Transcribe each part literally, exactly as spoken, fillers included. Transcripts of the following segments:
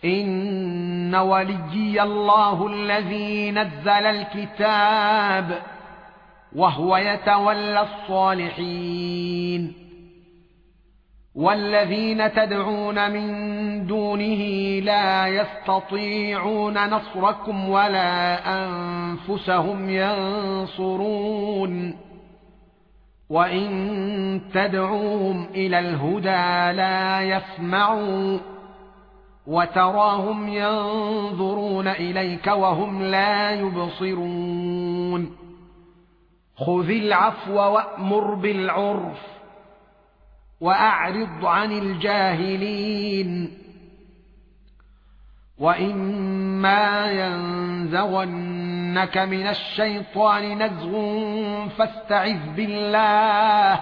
إن وليي الله الذي نزل الكتاب وهو يتولى الصالحين والذين تدعون من دونه لا يستطيعون نصركم ولا أنفسهم ينصرون وإن تدعوهم إلى الهدى لا يسمعوا وتراهم ينظرون إليك وهم لا يبصرون خذ العفو وأمر بالعرف وأعرض عن الجاهلين وإما ينزغنك من الشيطان نزغ فاستعذ بالله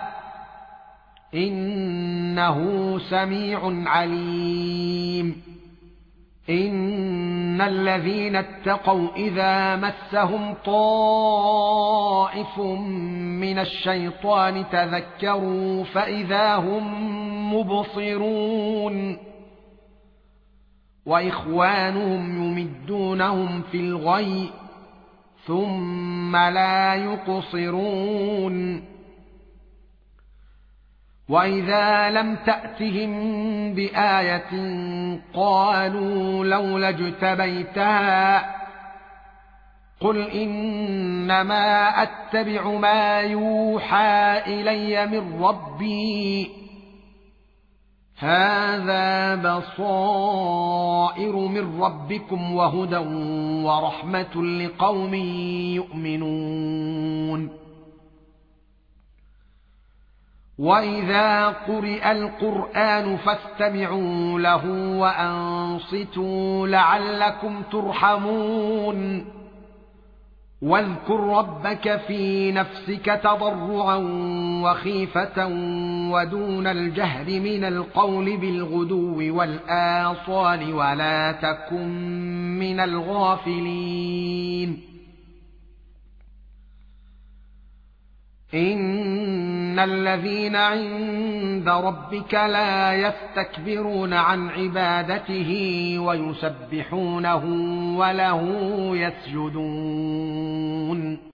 إنه سميع عليم إن الذين اتقوا إذا مسهم طائف من الشيطان تذكروا فإذا هم مبصرون وإخوانهم يمدونهم في الغي ثم لا يقصرون وإذا لم تأتهم بآية قالوا لولا اجتبيتها قل إنما أتبع ما يوحى إلي من ربي هذا بصائر من ربكم وهدى ورحمة لقوم يؤمنون وإذا قرئ القرآن فاستمعوا له وأنصتوا لعلكم ترحمون واذكر ربك في نفسك تضرعا وخيفة ودون الجهر من القول بالغدو والآصال ولا تكن من الغافلين إن الذين عند ربك لا يستكبرون عن عبادته ويسبحونه وله يسجدون